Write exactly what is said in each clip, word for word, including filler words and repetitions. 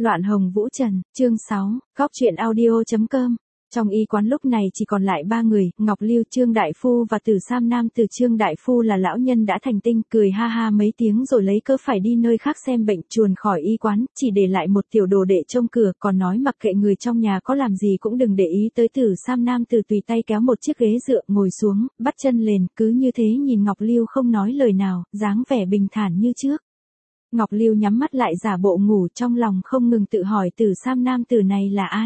Loạn hồng vũ trần, chương sáu, góc truyện audio chấm com. Trong y quán lúc này chỉ còn lại ba người, Ngọc Lưu, Trương Đại Phu và Tử Sam Nam. Từ Trương Đại Phu là lão nhân đã thành tinh, cười ha ha mấy tiếng rồi lấy cớ phải đi nơi khác xem bệnh, chuồn khỏi y quán, chỉ để lại một tiểu đồ đệ trông cửa, còn nói mặc kệ người trong nhà có làm gì cũng đừng để ý tới Tử Sam Nam. Từ tùy tay kéo một chiếc ghế dựa, ngồi xuống, bắt chân lên, cứ như thế nhìn Ngọc Lưu không nói lời nào, dáng vẻ bình thản như trước. Ngọc Lưu nhắm mắt lại giả bộ ngủ, trong lòng không ngừng tự hỏi Tử Sam Nam tử này là ai.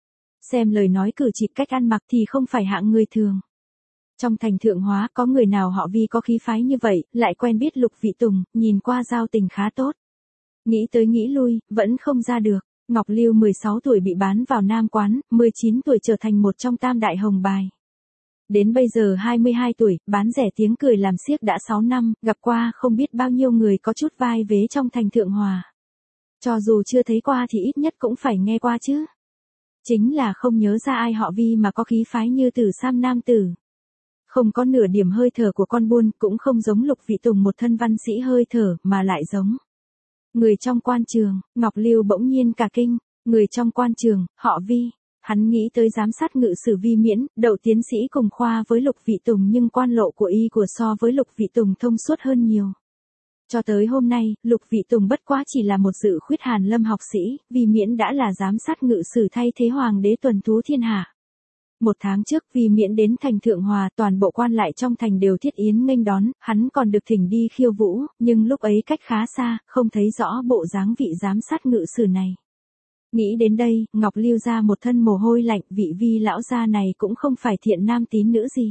Xem lời nói cử chỉ cách ăn mặc thì không phải hạng người thường. Trong thành Thượng Hóa có người nào họ Vi có khí phái như vậy, lại quen biết Lục Vị Tùng, nhìn qua giao tình khá tốt. Nghĩ tới nghĩ lui, vẫn không ra được. Ngọc Lưu mười sáu tuổi bị bán vào Nam Quán, mười chín tuổi trở thành một trong tam đại hồng bài. Đến bây giờ hai mươi hai tuổi, bán rẻ tiếng cười làm xiếc đã sáu năm, gặp qua không biết bao nhiêu người có chút vai vế trong thành Thượng Hòa. Cho dù chưa thấy qua thì ít nhất cũng phải nghe qua chứ. Chính là không nhớ ra ai họ Vi mà có khí phái như Tử Sam Nam tử. Không có nửa điểm hơi thở của con buôn, cũng không giống Lục Vị Tùng một thân văn sĩ hơi thở, mà lại giống người trong quan trường. Ngọc Lưu bỗng nhiên cả kinh, người trong quan trường, họ Vi. Hắn nghĩ tới giám sát ngự sử Vi Miễn, đậu tiến sĩ cùng khoa với Lục Vị Tùng, nhưng quan lộ của y của so với Lục Vị Tùng thông suốt hơn nhiều. Cho tới hôm nay, Lục Vị Tùng bất quá chỉ là một dự khuyết Hàn Lâm học sĩ, Vi Miễn đã là giám sát ngự sử thay thế hoàng đế tuần thú thiên hạ. Một tháng trước Vi Miễn đến thành Thượng Hòa, toàn bộ quan lại trong thành đều thiết yến nghênh đón, hắn còn được thỉnh đi khiêu vũ, nhưng lúc ấy cách khá xa, không thấy rõ bộ dáng vị giám sát ngự sử này. Nghĩ đến đây, Ngọc Lưu ra một thân mồ hôi lạnh, vị Vi lão gia này cũng không phải thiện nam tín nữ gì.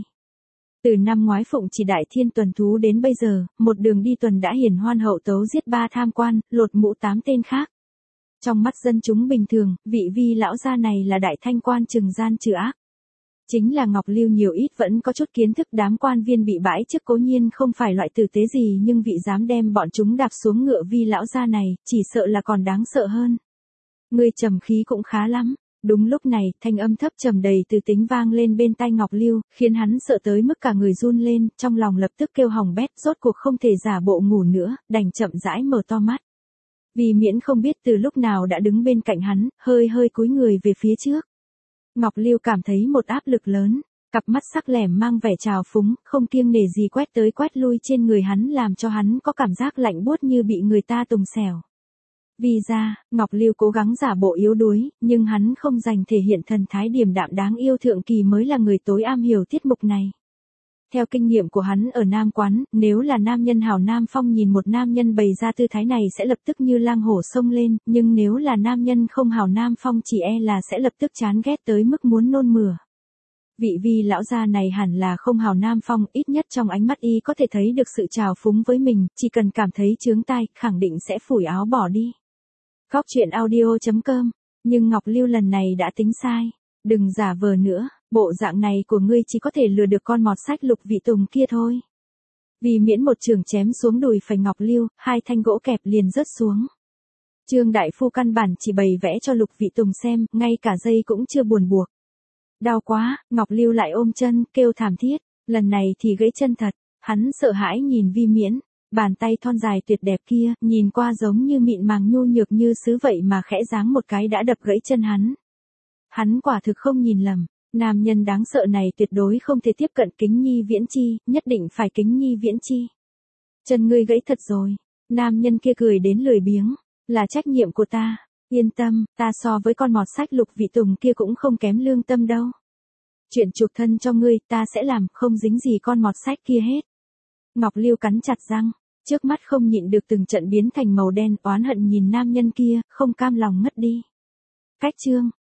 Từ năm ngoái phụng chỉ đại thiên tuần thú đến bây giờ, một đường đi tuần đã hiển hoan hậu tấu giết ba tham quan, lột mũ tám tên khác. Trong mắt dân chúng bình thường, vị Vi lão gia này là đại thanh quan trừng gian trừ ác. Chính là Ngọc Lưu nhiều ít vẫn có chút kiến thức, đám quan viên bị bãi chức cố nhiên không phải loại tử tế gì, nhưng vị dám đem bọn chúng đạp xuống ngựa Vi lão gia này, chỉ sợ là còn đáng sợ hơn. Ngươi trầm khí cũng khá lắm. Đúng lúc này, thanh âm thấp trầm đầy từ tính vang lên bên tai Ngọc Lưu, khiến hắn sợ tới mức cả người run lên, trong lòng lập tức kêu hỏng bét, rốt cuộc không thể giả bộ ngủ nữa, đành chậm rãi mở to mắt. Vi Miễn không biết từ lúc nào đã đứng bên cạnh hắn, hơi hơi cúi người về phía trước. Ngọc Lưu cảm thấy một áp lực lớn, cặp mắt sắc lẻm mang vẻ trào phúng, không kiêng nể gì quét tới quét lui trên người hắn, làm cho hắn có cảm giác lạnh buốt như bị người ta tùng xẻo. Vì ra, Ngọc Lưu cố gắng giả bộ yếu đuối, nhưng hắn không dành thể hiện thần thái điềm đạm đáng yêu thượng kỳ mới là người tối am hiểu tiết mục này. Theo kinh nghiệm của hắn ở Nam Quán, nếu là nam nhân hào Nam Phong nhìn một nam nhân bày ra tư thái này sẽ lập tức như lang hổ xông lên, nhưng nếu là nam nhân không hào Nam Phong chỉ e là sẽ lập tức chán ghét tới mức muốn nôn mửa. Vị Vi lão gia này hẳn là không hào Nam Phong, ít nhất trong ánh mắt y có thể thấy được sự trào phúng với mình, chỉ cần cảm thấy chướng tai, khẳng định sẽ phủi áo bỏ đi. Góc truyện audio chấm com. Nhưng Ngọc Lưu lần này đã tính sai. Đừng giả vờ nữa, bộ dạng này của ngươi chỉ có thể lừa được con mọt sách Lục Vị Tùng kia thôi. Vi Miễn một trường chém xuống đùi phải Ngọc Lưu, hai thanh gỗ kẹp liền rớt xuống. Trương Đại Phu căn bản chỉ bày vẽ cho Lục Vị Tùng xem, ngay cả dây cũng chưa buồn buộc. Đau quá, Ngọc Lưu lại ôm chân, kêu thảm thiết, lần này thì gãy chân thật. Hắn sợ hãi nhìn Vi Miễn. Bàn tay thon dài tuyệt đẹp kia, nhìn qua giống như mịn màng nhu nhược như sứ vậy mà khẽ giáng một cái đã đập gãy chân hắn. Hắn quả thực không nhìn lầm, nam nhân đáng sợ này tuyệt đối không thể tiếp cận Kính Nhi Viễn Chi, nhất định phải Kính Nhi Viễn Chi. Chân ngươi gãy thật rồi, nam nhân kia cười đến lười biếng, là trách nhiệm của ta, yên tâm, ta so với con mọt sách Lục Vị Tùng kia cũng không kém lương tâm đâu. Chuyện chuộc thân cho ngươi, ta sẽ làm, không dính gì con mọt sách kia hết. Ngọc Lưu cắn chặt răng. Trước mắt không nhịn được từng trận biến thành màu đen, oán hận nhìn nam nhân kia, không cam lòng ngất đi. Cách chương,